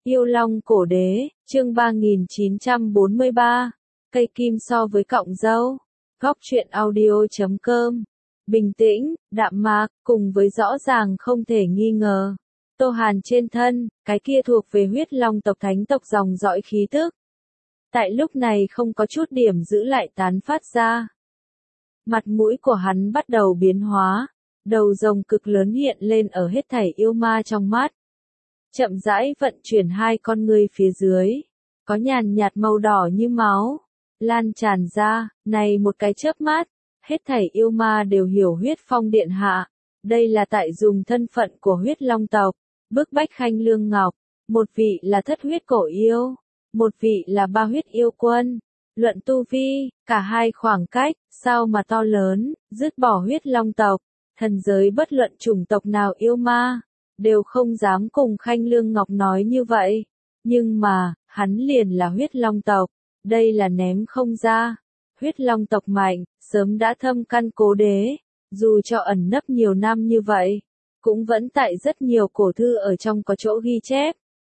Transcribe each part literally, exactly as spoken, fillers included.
Yêu Long Cổ Đế, chương ba nghìn chín trăm bốn mươi ba, cây kim so với cọng dâu. Góc truyện audio chấm com. Bình tĩnh, đạm mạc, cùng với rõ ràng không thể nghi ngờ. Tô Hàn trên thân, cái kia thuộc về huyết long tộc thánh tộc dòng dõi khí tức. Tại lúc này không có chút điểm giữ lại tán phát ra. Mặt mũi của hắn bắt đầu biến hóa, đầu rồng cực lớn hiện lên ở hết thảy yêu ma trong mắt. Chậm rãi vận chuyển hai con ngươi phía dưới, có nhàn nhạt màu đỏ như máu, lan tràn ra, này một cái chớp mắt, hết thảy yêu ma đều hiểu huyết phong điện hạ, đây là tại dùng thân phận của huyết long tộc, bức bách Khanh Lương Ngọc, một vị là thất huyết cổ yêu, một vị là ba huyết yêu quân, luận tu vi, cả hai khoảng cách, sao mà to lớn, dứt bỏ huyết long tộc, thần giới bất luận chủng tộc nào yêu ma, đều không dám cùng Khanh Lương Ngọc nói như vậy, nhưng mà, hắn liền là huyết long tộc, đây là ném không ra, huyết long tộc mạnh, sớm đã thâm căn cố đế, dù cho ẩn nấp nhiều năm như vậy, cũng vẫn tại rất nhiều cổ thư ở trong có chỗ ghi chép.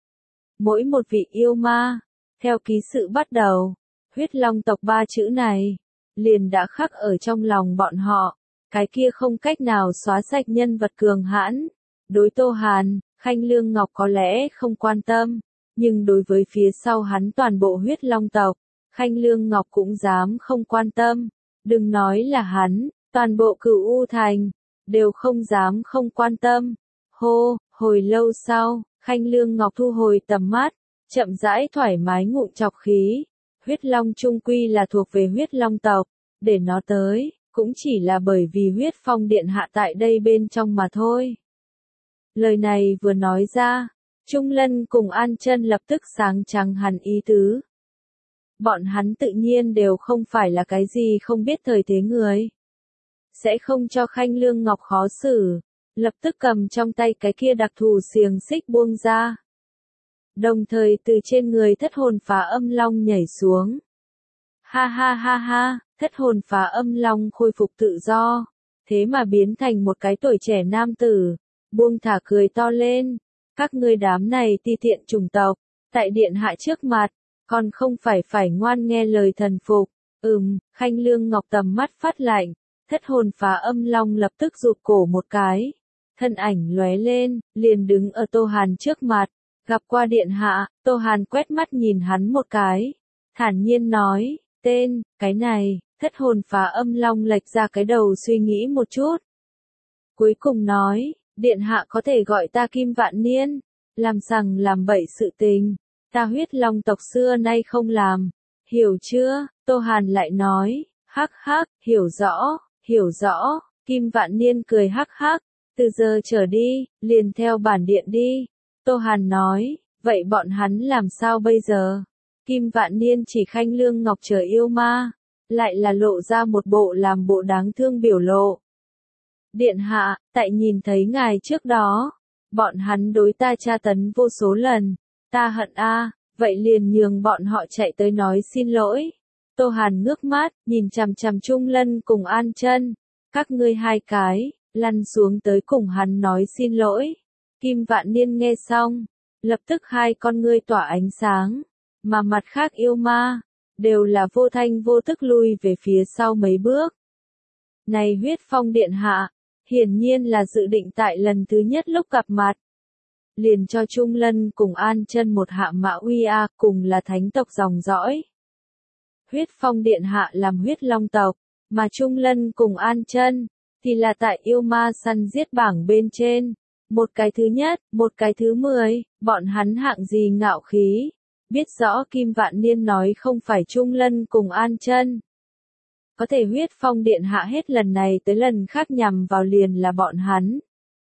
Mỗi một vị yêu ma, theo ký sự bắt đầu, huyết long tộc ba chữ này, liền đã khắc ở trong lòng bọn họ, cái kia không cách nào xóa sạch nhân vật cường hãn. Đối Tô Hàn, Khanh Lương Ngọc có lẽ không quan tâm, nhưng đối với phía sau hắn toàn bộ huyết long tộc, Khanh Lương Ngọc cũng dám không quan tâm, đừng nói là hắn, toàn bộ Cửu U Thành, đều không dám không quan tâm. Hô, hồi lâu sau, Khanh Lương Ngọc thu hồi tầm mắt, chậm rãi thoải mái ngụm chọc khí, huyết long trung quy là thuộc về huyết long tộc, để nó tới, cũng chỉ là bởi vì huyết phong điện hạ tại đây bên trong mà thôi. Lời này vừa nói ra, Trung Lân cùng An Chân lập tức sáng trắng hẳn ý tứ. Bọn hắn tự nhiên đều không phải là cái gì không biết thời thế người. Sẽ không cho Khanh Lương Ngọc khó xử, lập tức cầm trong tay cái kia đặc thù xiềng xích buông ra. Đồng thời từ trên người thất hồn phá âm long nhảy xuống. Ha ha ha ha, thất hồn phá âm long khôi phục tự do, thế mà biến thành một cái tuổi trẻ nam tử. Buông thả cười to lên, các ngươi đám này ti tiện chủng tộc, tại điện hạ trước mặt, còn không phải phải ngoan nghe lời thần phục. Ừm, Khanh Lương Ngọc tầm mắt phát lạnh, thất hồn phá âm long lập tức rụt cổ một cái, thân ảnh lóe lên, liền đứng ở Tô Hàn trước mặt, gặp qua điện hạ. Tô Hàn quét mắt nhìn hắn một cái, thản nhiên nói, tên, cái này, thất hồn phá âm long lệch ra cái đầu suy nghĩ một chút. Cuối cùng nói, điện hạ có thể gọi ta Kim Vạn Niên, làm sằng làm bậy sự tình, ta huyết long tộc xưa nay không làm, hiểu chưa? Tô Hàn lại nói, hắc hắc, hiểu rõ, hiểu rõ. Kim Vạn Niên cười hắc hắc, từ giờ trở đi, liền theo bản điện đi. Tô Hàn nói, vậy bọn hắn làm sao bây giờ? Kim Vạn Niên chỉ Khanh Lương Ngọc chờ yêu ma, lại là lộ ra một bộ làm bộ đáng thương biểu lộ. Điện hạ, tại nhìn thấy ngài trước đó, bọn hắn đối ta tra tấn vô số lần, ta hận a, vậy liền nhường bọn họ chạy tới nói xin lỗi. Tô Hàn ngước mắt, nhìn chằm chằm Trung Lân cùng An Chân, các ngươi hai cái, lăn xuống tới cùng hắn nói xin lỗi. Kim Vạn Niên nghe xong, lập tức hai con ngươi tỏa ánh sáng, mà mặt khác yêu ma, đều là vô thanh vô tức lui về phía sau mấy bước. Này huyết phong điện hạ, hiển nhiên là dự định tại lần thứ nhất lúc gặp mặt, liền cho Trung Lân cùng An Chân một hạ mã uy a, cùng là thánh tộc dòng dõi. Huyết phong điện hạ làm huyết long tộc, mà Trung Lân cùng An Chân thì là tại yêu ma săn giết bảng bên trên, một cái thứ nhất, một cái thứ mười, bọn hắn hạng gì ngạo khí, biết rõ Kim Vạn Niên nói không phải Trung Lân cùng An Chân. Có thể huyết phong điện hạ hết lần này tới lần khác nhằm vào liền là bọn hắn.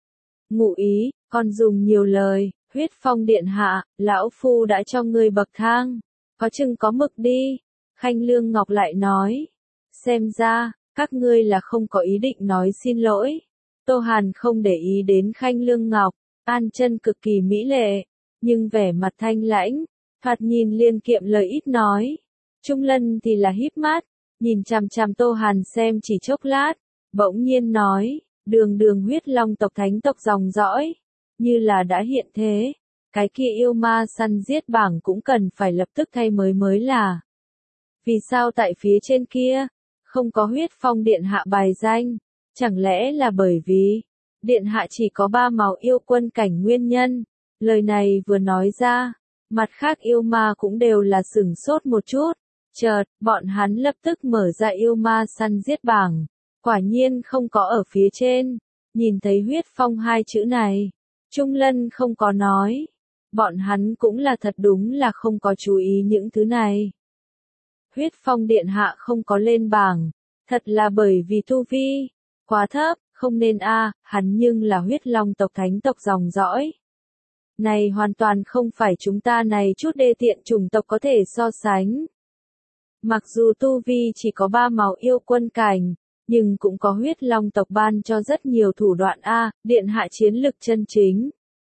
Ngụ ý, còn dùng nhiều lời, huyết phong điện hạ, lão phu đã cho ngươi bậc thang, có chừng có mực đi. Khanh Lương Ngọc lại nói, xem ra, các ngươi là không có ý định nói xin lỗi. Tô Hàn không để ý đến Khanh Lương Ngọc, An Chân cực kỳ mỹ lệ, nhưng vẻ mặt thanh lãnh, thoạt nhìn liên kiệm lời ít nói. Trung Lân thì là híp mắt, nhìn chằm chằm Tô Hàn xem chỉ chốc lát, bỗng nhiên nói, đường đường huyết long tộc thánh tộc dòng dõi, như là đã hiện thế, cái kia yêu ma săn giết bảng cũng cần phải lập tức thay mới mới là. Vì sao tại phía trên kia, không có huyết phong điện hạ bài danh, chẳng lẽ là bởi vì, điện hạ chỉ có ba màu yêu quân cảnh nguyên nhân, lời này vừa nói ra, mặt khác yêu ma cũng đều là sửng sốt một chút, chợt, bọn hắn lập tức mở ra yêu ma săn giết bảng, quả nhiên không có ở phía trên, nhìn thấy huyết phong hai chữ này, Trung Lân không có nói, bọn hắn cũng là thật đúng là không có chú ý những thứ này. Huyết phong điện hạ không có lên bảng, thật là bởi vì tu vi quá thấp, không nên a, hắn nhưng là huyết long tộc thánh tộc dòng dõi. Này hoàn toàn không phải chúng ta này chút đê tiện chủng tộc có thể so sánh. Mặc dù tu vi chỉ có ba màu yêu quân cảnh, nhưng cũng có huyết long tộc ban cho rất nhiều thủ đoạn a, điện hạ chiến lực chân chính.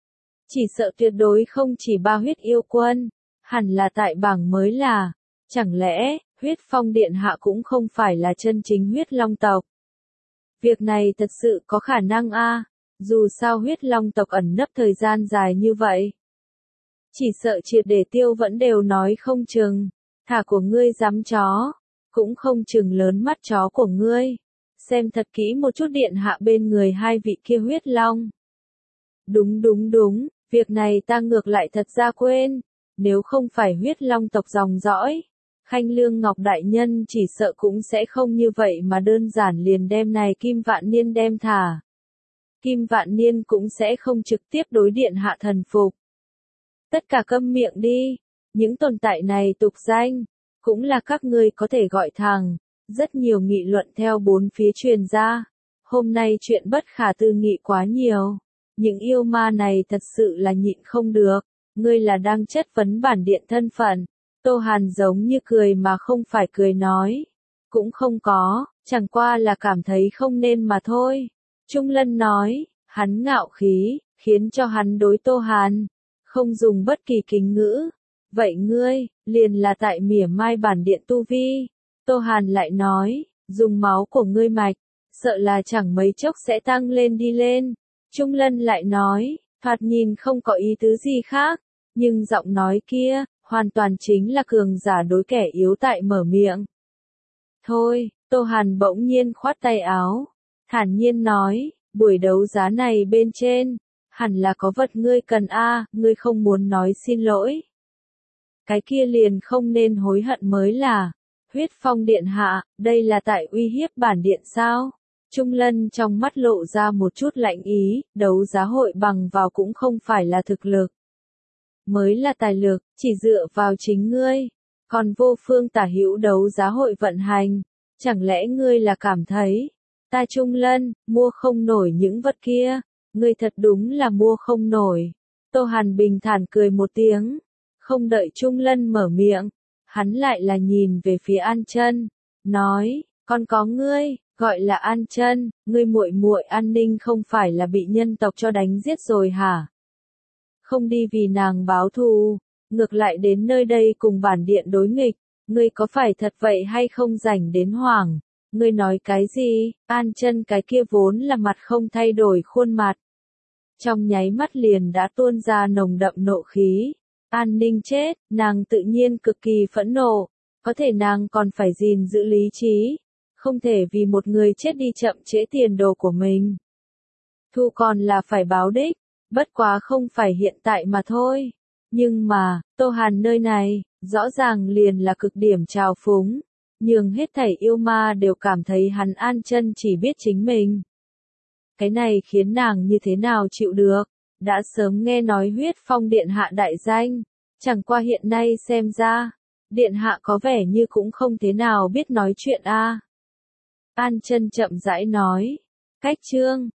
Chỉ sợ tuyệt đối không chỉ ba huyết yêu quân, hẳn là tại bảng mới là, chẳng lẽ, huyết phong điện hạ cũng không phải là chân chính huyết long tộc. Việc này thật sự có khả năng a, dù sao huyết long tộc ẩn nấp thời gian dài như vậy. Chỉ sợ triệt để tiêu vẫn đều nói không chừng, thả của ngươi dám chó, cũng không chừng lớn mắt chó của ngươi. Xem thật kỹ một chút điện hạ bên người hai vị kia huyết long. Đúng đúng đúng, việc này ta ngược lại thật ra quên, nếu không phải huyết long tộc dòng dõi, Khanh Lương Ngọc Đại Nhân chỉ sợ cũng sẽ không như vậy mà đơn giản liền đem này Kim Vạn Niên đem thả. Kim Vạn Niên cũng sẽ không trực tiếp đối điện hạ thần phục. Tất cả câm miệng đi, những tồn tại này tục danh, cũng là các ngươi có thể gọi thẳng, rất nhiều nghị luận theo bốn phía truyền ra. Hôm nay chuyện bất khả tư nghị quá nhiều, những yêu ma này thật sự là nhịn không được, ngươi là đang chất vấn bản điện thân phận. Tô Hàn giống như cười mà không phải cười nói. Cũng không có, chẳng qua là cảm thấy không nên mà thôi. Trung Lân nói, hắn ngạo khí, khiến cho hắn đối Tô Hàn, không dùng bất kỳ kính ngữ. Vậy ngươi, liền là tại mỉa mai bản điện tu vi. Tô Hàn lại nói, dùng máu của ngươi mạch, sợ là chẳng mấy chốc sẽ tăng lên đi lên. Trung Lân lại nói, thoạt nhìn không có ý tứ gì khác, nhưng giọng nói kia, hoàn toàn chính là cường giả đối kẻ yếu tại mở miệng. Thôi, Tô Hàn bỗng nhiên khoát tay áo, thản nhiên nói, buổi đấu giá này bên trên, hẳn là có vật ngươi cần a, ngươi không muốn nói xin lỗi. Cái kia liền không nên hối hận mới là, huyết phong điện hạ, đây là tại uy hiếp bản điện sao? Trung Lân trong mắt lộ ra một chút lạnh ý, đấu giá hội bằng vào cũng không phải là thực lực. Mới là tài lực, chỉ dựa vào chính ngươi. Còn vô phương tả hữu đấu giá hội vận hành, chẳng lẽ ngươi là cảm thấy, ta Trung Lân, mua không nổi những vật kia, ngươi thật đúng là mua không nổi. Tô Hàn bình thản cười một tiếng, không đợi Trung Lân mở miệng, hắn lại là nhìn về phía An Chân, nói, còn có ngươi, gọi là An Chân, ngươi muội muội An Ninh không phải là bị nhân tộc cho đánh giết rồi hả? Không đi vì nàng báo thù, ngược lại đến nơi đây cùng bản điện đối nghịch, ngươi có phải thật vậy hay không rảnh đến hoảng? Ngươi nói cái gì? An Chân cái kia vốn là mặt không thay đổi khuôn mặt. Trong nháy mắt liền đã tuôn ra nồng đậm nộ khí. An Ninh chết, nàng tự nhiên cực kỳ phẫn nộ, có thể nàng còn phải gìn giữ lý trí, không thể vì một người chết đi chậm trễ tiền đồ của mình. Thu còn là phải báo đích, bất quá không phải hiện tại mà thôi. Nhưng mà, Tô Hàn nơi này, rõ ràng liền là cực điểm trào phúng, nhường hết thảy yêu ma đều cảm thấy hắn An Chân chỉ biết chính mình. Cái này khiến nàng như thế nào chịu được, đã sớm nghe nói huyết phong điện hạ đại danh, chẳng qua hiện nay xem ra, điện hạ có vẻ như cũng không thế nào biết nói chuyện a. An Chân chậm rãi nói, cách chương